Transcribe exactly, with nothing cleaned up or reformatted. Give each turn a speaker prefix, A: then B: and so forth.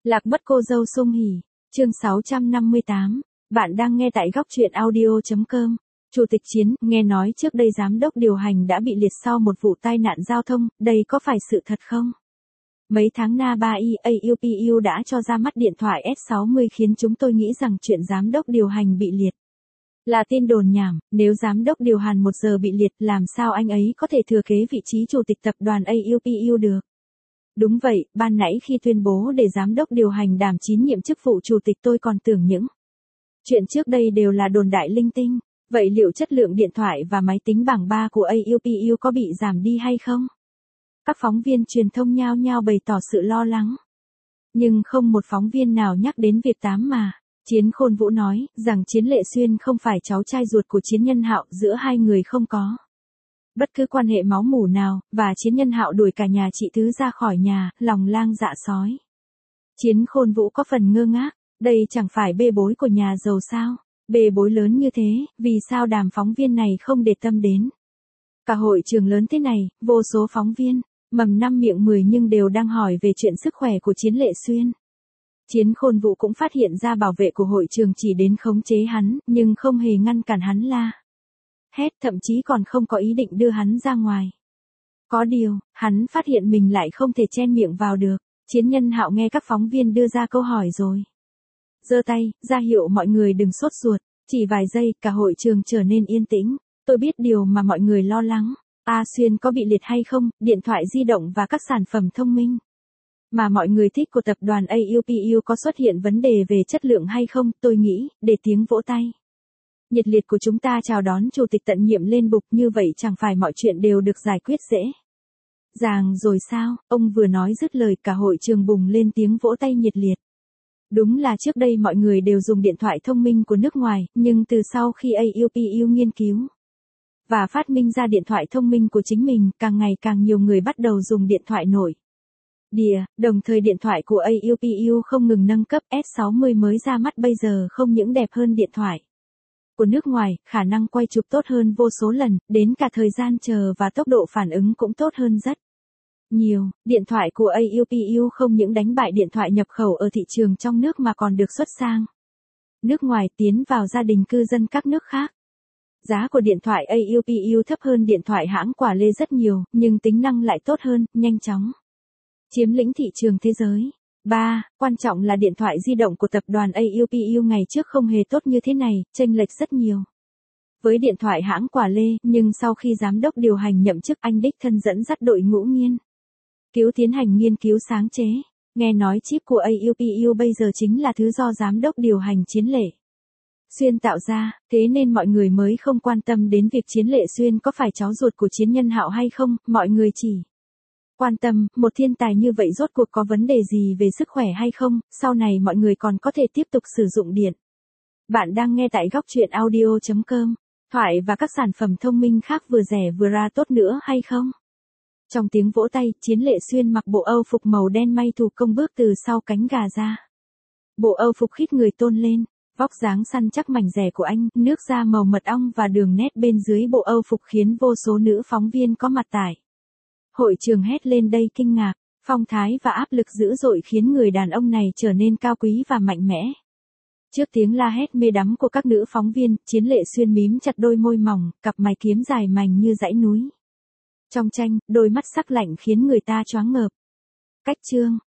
A: Lạc mất cô dâu Sung Hỉ, chương sáu trăm năm mươi tám. Bạn đang nghe tại góc truyện audio chấm com. Chủ tịch Chiến, nghe nói trước đây giám đốc điều hành đã bị liệt sau một vụ tai nạn giao thông, đây có phải sự thật không? Mấy tháng na ba i a u pê u đã cho ra mắt điện thoại S sáu mươi khiến chúng tôi nghĩ rằng chuyện giám đốc điều hành bị liệt là tin đồn nhảm. Nếu giám đốc điều hành một giờ bị liệt, làm sao anh ấy có thể thừa kế vị trí chủ tịch tập đoàn a u pê u được? Đúng vậy, ban nãy khi tuyên bố để giám đốc điều hành đảm tín nhiệm chức vụ chủ tịch, tôi còn tưởng những chuyện trước đây đều là đồn đại linh tinh. Vậy liệu chất lượng điện thoại và máy tính bảng ba của a u pê u có bị giảm đi hay không? Các phóng viên truyền thông nhao nhao bày tỏ sự lo lắng. Nhưng không một phóng viên nào nhắc đến việc tám mà. Chiến Khôn Vũ nói rằng Chiến Lệ Xuyên không phải cháu trai ruột của Chiến Nhân Hạo, giữa hai người không có bất cứ quan hệ máu mủ nào, và Chiến Nhân Hạo đuổi cả nhà chị Thứ ra khỏi nhà, lòng lang dạ sói. Chiến Khôn Vũ có phần ngơ ngác, đây chẳng phải bê bối của nhà giàu sao? Bê bối lớn như thế, vì sao đám phóng viên này không để tâm đến? Cả hội trường lớn thế này, vô số phóng viên, mầm năm miệng mười nhưng đều đang hỏi về chuyện sức khỏe của Chiến Lệ Xuyên. Chiến Khôn Vũ cũng phát hiện ra bảo vệ của hội trường chỉ đến khống chế hắn, nhưng không hề ngăn cản hắn la hét, thậm chí còn không có ý định đưa hắn ra ngoài. Có điều, hắn phát hiện mình lại không thể chen miệng vào được. Chiến Nhân Hạo nghe các phóng viên đưa ra câu hỏi rồi giơ tay, ra hiệu mọi người đừng sốt ruột. Chỉ vài giây, cả hội trường trở nên yên tĩnh. Tôi biết điều mà mọi người lo lắng. A Xuyên có bị liệt hay không, điện thoại di động và các sản phẩm thông minh mà mọi người thích của tập đoàn a u pê u có xuất hiện vấn đề về chất lượng hay không. Tôi nghĩ, để tiếng vỗ tay nhiệt liệt của chúng ta chào đón chủ tịch tận nhiệm lên bục, như vậy chẳng phải mọi chuyện đều được giải quyết dễ dàng rồi sao? Ông vừa nói dứt lời, cả hội trường bùng lên tiếng vỗ tay nhiệt liệt. Đúng là trước đây mọi người đều dùng điện thoại thông minh của nước ngoài, nhưng từ sau khi a u pê u nghiên cứu và phát minh ra điện thoại thông minh của chính mình, càng ngày càng nhiều người bắt đầu dùng điện thoại nội địa, đồng thời điện thoại của a u pê u không ngừng nâng cấp. S sáu mươi mới ra mắt bây giờ không những đẹp hơn điện thoại của nước ngoài, khả năng quay chụp tốt hơn vô số lần, đến cả thời gian chờ và tốc độ phản ứng cũng tốt hơn rất nhiều. Điện thoại của a u pê u không những đánh bại điện thoại nhập khẩu ở thị trường trong nước mà còn được xuất sang nước ngoài, tiến vào gia đình cư dân các nước khác. Giá của điện thoại a u pê u thấp hơn điện thoại hãng Quả Lê rất nhiều, nhưng tính năng lại tốt hơn, nhanh chóng chiếm lĩnh thị trường thế giới. ba. Quan trọng là điện thoại di động của tập đoàn a u pê u ngày trước không hề tốt như thế này, chênh lệch rất nhiều với điện thoại hãng Quả Lê, nhưng sau khi giám đốc điều hành nhậm chức, anh đích thân dẫn dắt đội ngũ nghiên cứu tiến hành nghiên cứu sáng chế. Nghe nói chip của a u pê u bây giờ chính là thứ do giám đốc điều hành Chiến Lệ Xuyên tạo ra, thế nên mọi người mới không quan tâm đến việc Chiến Lệ Xuyên có phải cháu ruột của Chiến Nhân Hạo hay không, mọi người chỉ quan tâm, một thiên tài như vậy rốt cuộc có vấn đề gì về sức khỏe hay không, sau này mọi người còn có thể tiếp tục sử dụng điện. Bạn đang nghe tại góc truyện audio chấm com. Thoại và các sản phẩm thông minh khác vừa rẻ vừa ra tốt nữa hay không? Trong tiếng vỗ tay, Chiến Lệ Xuyên mặc bộ âu phục màu đen may thủ công bước từ sau cánh gà ra. Bộ âu phục khít người tôn lên, vóc dáng săn chắc mảnh dẻ của anh, nước da màu mật ong và đường nét bên dưới bộ âu phục khiến vô số nữ phóng viên có mặt tại hội trường hét lên đầy kinh ngạc. Phong thái và áp lực dữ dội khiến người đàn ông này trở nên cao quý và mạnh mẽ. Trước tiếng la hét mê đắm của các nữ phóng viên, Chiến Lệ Xuyên mím chặt đôi môi mỏng, cặp mày kiếm dài mảnh như dãy núi. Trong tranh, đôi mắt sắc lạnh khiến người ta choáng ngợp. Cách chương